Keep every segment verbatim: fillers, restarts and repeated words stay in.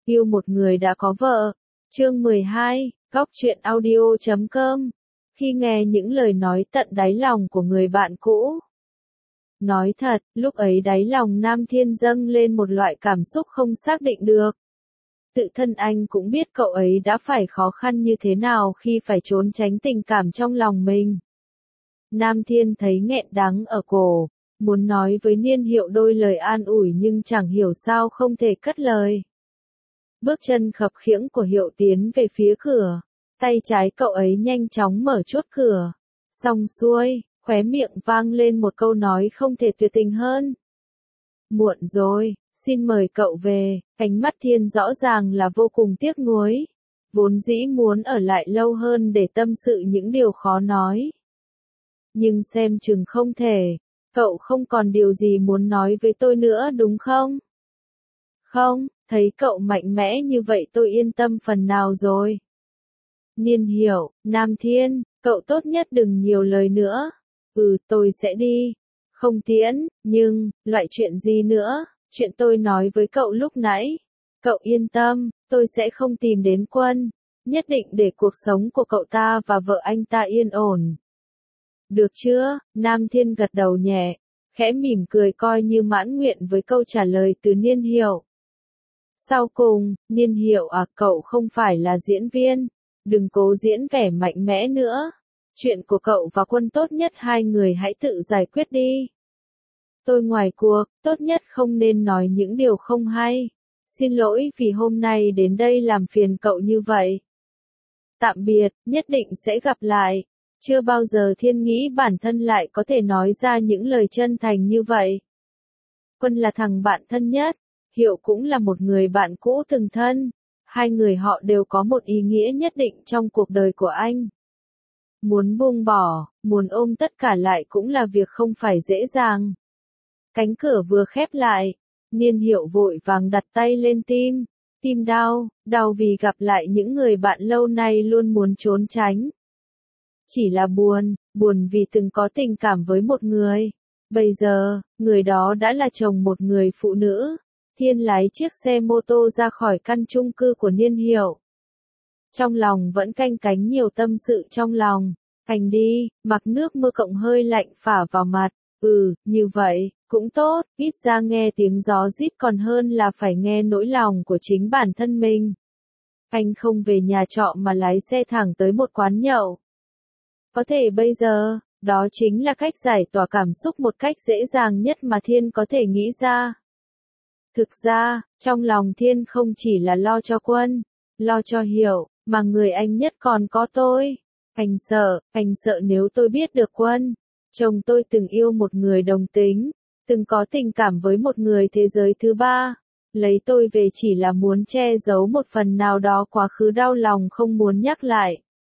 Yêu một người đã có vợ. Chương mười hai, góc truyện audio chấm com. Khi nghe những lời nói tận đáy lòng của người bạn cũ. Nói thật, lúc ấy đáy lòng Nam Thiên dâng lên một loại cảm xúc không xác định được. Tự thân anh cũng biết cậu ấy đã phải khó khăn như thế nào khi phải trốn tránh tình cảm trong lòng mình. Nam Thiên thấy nghẹn đắng ở cổ, muốn nói với Niên Hiệu đôi lời an ủi nhưng chẳng hiểu sao không thể cất lời. Bước chân khập khiễng của Hiệu tiến về phía cửa, tay trái cậu ấy nhanh chóng mở chốt cửa. Xong xuôi, khóe miệng vang lên một câu nói không thể tuyệt tình hơn. Muộn rồi, xin mời cậu về. Ánh mắt Thiên rõ ràng là vô cùng tiếc nuối. Vốn dĩ muốn ở lại lâu hơn để tâm sự những điều khó nói. Nhưng xem chừng không thể. Cậu không còn điều gì muốn nói với tôi nữa đúng không? Không, thấy cậu mạnh mẽ như vậy tôi yên tâm phần nào rồi. Niên Hiểu, Nam Thiên, cậu tốt nhất đừng nhiều lời nữa. Ừ, tôi sẽ đi. Không tiễn, nhưng, loại chuyện gì nữa? Chuyện tôi nói với cậu lúc nãy. Cậu yên tâm, tôi sẽ không tìm đến Quân. Nhất định để cuộc sống của cậu ta và vợ anh ta yên ổn. Được chưa? Nam Thiên gật đầu nhẹ, khẽ mỉm cười coi như mãn nguyện với câu trả lời từ Niên Hiểu. Sau cùng, Niên Hiểu à, cậu không phải là diễn viên. Đừng cố diễn vẻ mạnh mẽ nữa. Chuyện của cậu và Quân tốt nhất hai người hãy tự giải quyết đi. Tôi ngoài cuộc, tốt nhất không nên nói những điều không hay. Xin lỗi vì hôm nay đến đây làm phiền cậu như vậy. Tạm biệt, nhất định sẽ gặp lại. Chưa bao giờ Thiên nghĩ bản thân lại có thể nói ra những lời chân thành như vậy. Quân là thằng bạn thân nhất, Hiệu cũng là một người bạn cũ từng thân. Hai người họ đều có một ý nghĩa nhất định trong cuộc đời của anh. Muốn buông bỏ, muốn ôm tất cả lại cũng là việc không phải dễ dàng. Cánh cửa vừa khép lại, Niên Hiệu vội vàng đặt tay lên tim. Tim đau, đau vì gặp lại những người bạn lâu nay luôn muốn trốn tránh. Chỉ là buồn, buồn vì từng có tình cảm với một người. Bây giờ, người đó đã là chồng một người phụ nữ. Thiên lái chiếc xe mô tô ra khỏi căn chung cư của Niên Hiệu. Trong lòng vẫn canh cánh nhiều tâm sự trong lòng. Hành đi, mặc nước mưa cộng hơi lạnh phả vào mặt. Ừ, như vậy, cũng tốt, ít ra nghe tiếng gió rít còn hơn là phải nghe nỗi lòng của chính bản thân mình. Anh không về nhà trọ mà lái xe thẳng tới một quán nhậu. Có thể bây giờ, đó chính là cách giải tỏa cảm xúc một cách dễ dàng nhất mà Thiên có thể nghĩ ra. Thực ra, trong lòng Thiên không chỉ là lo cho Quân, lo cho Hiểu, mà người anh nhất còn có tôi. Anh sợ, anh sợ nếu tôi biết được Quân, chồng tôi từng yêu một người đồng tính, từng có tình cảm với một người thế giới thứ ba, lấy tôi về chỉ là muốn che giấu một phần nào đó quá khứ đau lòng không muốn nhắc lại.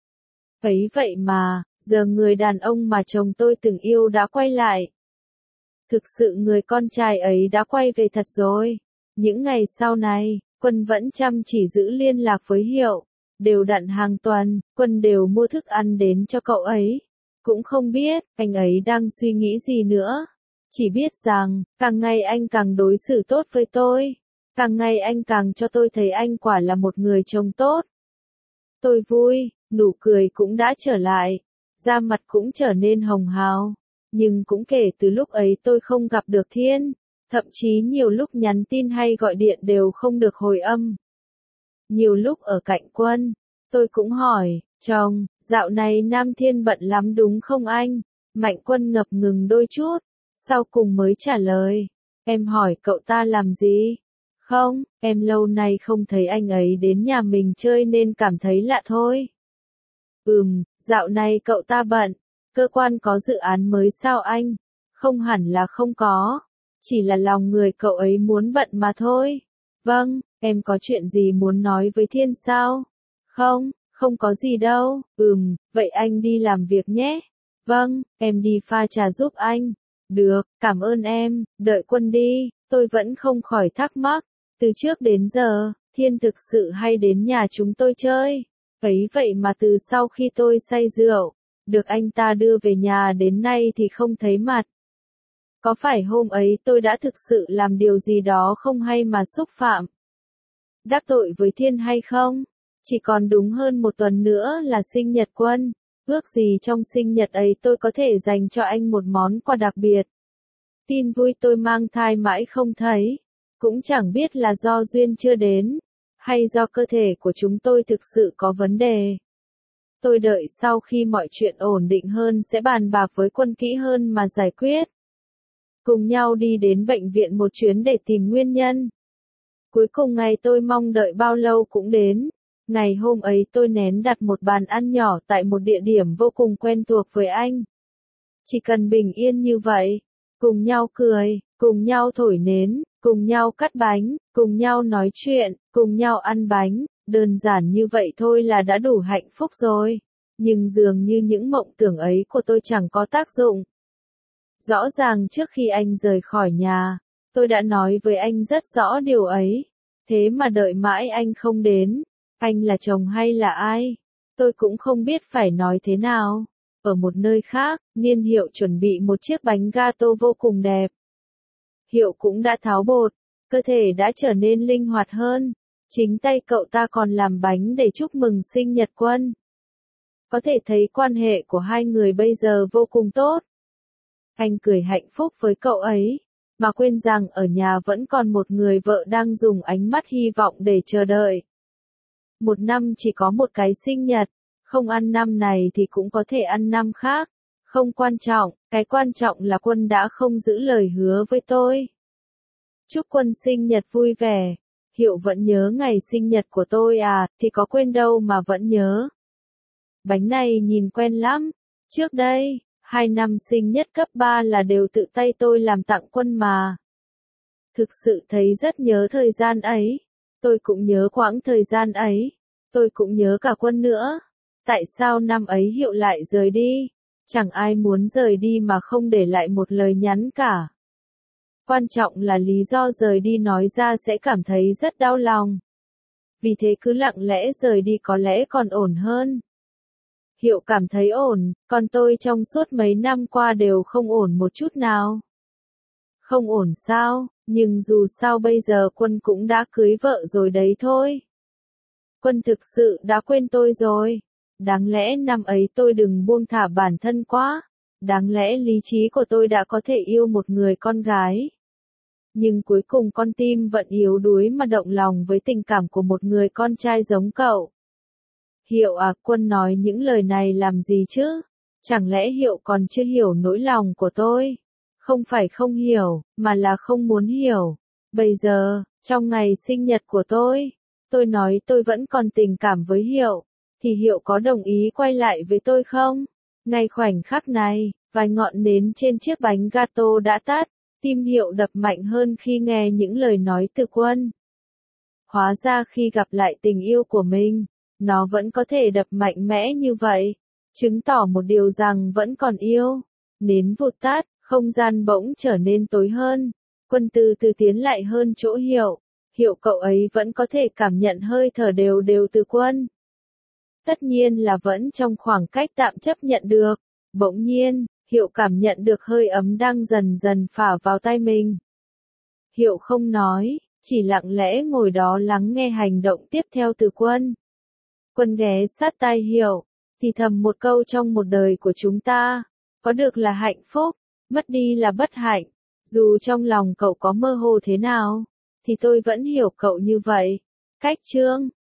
Ấy vậy mà, giờ người đàn ông mà chồng tôi từng yêu đã quay lại. Thực sự người con trai ấy đã quay về thật rồi. Những ngày sau này, Quân vẫn chăm chỉ giữ liên lạc với Hiệu. Đều đặn hàng tuần, Quân đều mua thức ăn đến cho cậu ấy. Cũng không biết, anh ấy đang suy nghĩ gì nữa. Chỉ biết rằng, càng ngày anh càng đối xử tốt với tôi. Càng ngày anh càng cho tôi thấy anh quả là một người chồng tốt. Tôi vui, nụ cười cũng đã trở lại. Da mặt cũng trở nên hồng hào. Nhưng cũng kể từ lúc ấy tôi không gặp được Thiên. Thậm chí nhiều lúc nhắn tin hay gọi điện đều không được hồi âm. Nhiều lúc ở cạnh Quân, tôi cũng hỏi, chồng, dạo này Nam Thiên bận lắm đúng không anh? Mạnh Quân ngập ngừng đôi chút, sau cùng mới trả lời, em hỏi cậu ta làm gì? Không, em lâu nay không thấy anh ấy đến nhà mình chơi nên cảm thấy lạ thôi. Ừm, dạo này cậu ta bận, cơ quan có dự án mới sao anh? Không hẳn là không có, chỉ là lòng người cậu ấy muốn bận mà thôi. Vâng, em có chuyện gì muốn nói với Thiên sao? Không, không có gì đâu. Ừm, vậy anh đi làm việc nhé. Vâng, em đi pha trà giúp anh. Được, cảm ơn em, đợi Quân đi, tôi vẫn không khỏi thắc mắc. Từ trước đến giờ, Thiên thực sự hay đến nhà chúng tôi chơi. Ấy vậy mà từ sau khi tôi say rượu, được anh ta đưa về nhà đến nay thì không thấy mặt. Có phải hôm ấy tôi đã thực sự làm điều gì đó không hay mà xúc phạm? đắc tội với thiên hay không? Chỉ còn đúng hơn một tuần nữa là sinh nhật Quân. Ước gì trong sinh nhật ấy tôi có thể dành cho anh một món quà đặc biệt. Tin vui tôi mang thai mãi không thấy. Cũng chẳng biết là do duyên chưa đến, hay do cơ thể của chúng tôi thực sự có vấn đề. Tôi đợi sau khi mọi chuyện ổn định hơn sẽ bàn bạc với Quân kỹ hơn mà giải quyết. Cùng nhau đi đến bệnh viện một chuyến để tìm nguyên nhân. Cuối cùng ngày tôi mong đợi bao lâu cũng đến. Ngày hôm ấy tôi nén đặt một bàn ăn nhỏ tại một địa điểm vô cùng quen thuộc với anh. Chỉ cần bình yên như vậy, cùng nhau cười, cùng nhau thổi nến, cùng nhau cắt bánh, cùng nhau nói chuyện, cùng nhau ăn bánh, đơn giản như vậy thôi là đã đủ hạnh phúc rồi. Nhưng dường như những mộng tưởng ấy của tôi chẳng có tác dụng. Rõ ràng trước khi anh rời khỏi nhà, tôi đã nói với anh rất rõ điều ấy. Thế mà đợi mãi anh không đến. Anh là chồng hay là ai? Tôi cũng không biết phải nói thế nào. Ở một nơi khác, Niên Hiệu chuẩn bị một chiếc bánh gato vô cùng đẹp. Hiệu cũng đã tháo bột, cơ thể đã trở nên linh hoạt hơn. Chính tay cậu ta còn làm bánh để chúc mừng sinh nhật Quân. Có thể thấy quan hệ của hai người bây giờ vô cùng tốt. Anh cười hạnh phúc với cậu ấy, mà quên rằng ở nhà vẫn còn một người vợ đang dùng ánh mắt hy vọng để chờ đợi. Một năm chỉ có một cái sinh nhật, không ăn năm này thì cũng có thể ăn năm khác. Không quan trọng, cái quan trọng là Quân đã không giữ lời hứa với tôi. Chúc Quân sinh nhật vui vẻ. Hiệu vẫn nhớ ngày sinh nhật của tôi à, thì có quên đâu mà vẫn nhớ. Bánh này nhìn quen lắm. Trước đây, hai năm sinh nhất cấp ba là đều tự tay tôi làm tặng Quân mà. Thực sự thấy rất nhớ thời gian ấy. Tôi cũng nhớ quãng thời gian ấy. Tôi cũng nhớ cả Quân nữa. Tại sao năm ấy Hiệu lại rời đi? Chẳng ai muốn rời đi mà không để lại một lời nhắn cả. Quan trọng là lý do rời đi nói ra sẽ cảm thấy rất đau lòng. Vì thế cứ lặng lẽ rời đi có lẽ còn ổn hơn. Hiệu cảm thấy ổn, còn tôi trong suốt mấy năm qua đều không ổn một chút nào. Không ổn sao, nhưng dù sao bây giờ Quân cũng đã cưới vợ rồi đấy thôi. Quân thực sự đã quên tôi rồi. Đáng lẽ năm ấy tôi đừng buông thả bản thân quá. Đáng lẽ lý trí của tôi đã có thể yêu một người con gái. Nhưng cuối cùng con tim vẫn yếu đuối mà động lòng với tình cảm của một người con trai giống cậu. Hiệu à, Quân nói những lời này làm gì chứ? Chẳng lẽ Hiệu còn chưa hiểu nỗi lòng của tôi? Không phải không hiểu, mà là không muốn hiểu. Bây giờ, trong ngày sinh nhật của tôi, tôi nói tôi vẫn còn tình cảm với Hiệu, thì Hiệu có đồng ý quay lại với tôi không? Ngay khoảnh khắc này, vài ngọn nến trên chiếc bánh gato đã tắt, tim Hiệu đập mạnh hơn khi nghe những lời nói từ Quân. Hóa ra khi gặp lại tình yêu của mình, nó vẫn có thể đập mạnh mẽ như vậy, chứng tỏ một điều rằng vẫn còn yêu. Nến vụt tắt, không gian bỗng trở nên tối hơn. Quân từ từ tiến lại hơn chỗ Hiệu. Hiệu cậu ấy vẫn có thể cảm nhận hơi thở đều đều từ Quân. Tất nhiên là vẫn trong khoảng cách tạm chấp nhận được. Bỗng nhiên, Hiệu cảm nhận được hơi ấm đang dần dần phả vào tay mình. Hiệu không nói, chỉ lặng lẽ ngồi đó lắng nghe hành động tiếp theo từ Quân. Quân ghé sát tai Hiệu, thì thầm một câu trong một đời của chúng ta, có được là hạnh phúc, mất đi là bất hạnh. Dù trong lòng cậu có mơ hồ thế nào, thì tôi vẫn hiểu cậu như vậy. Cách chương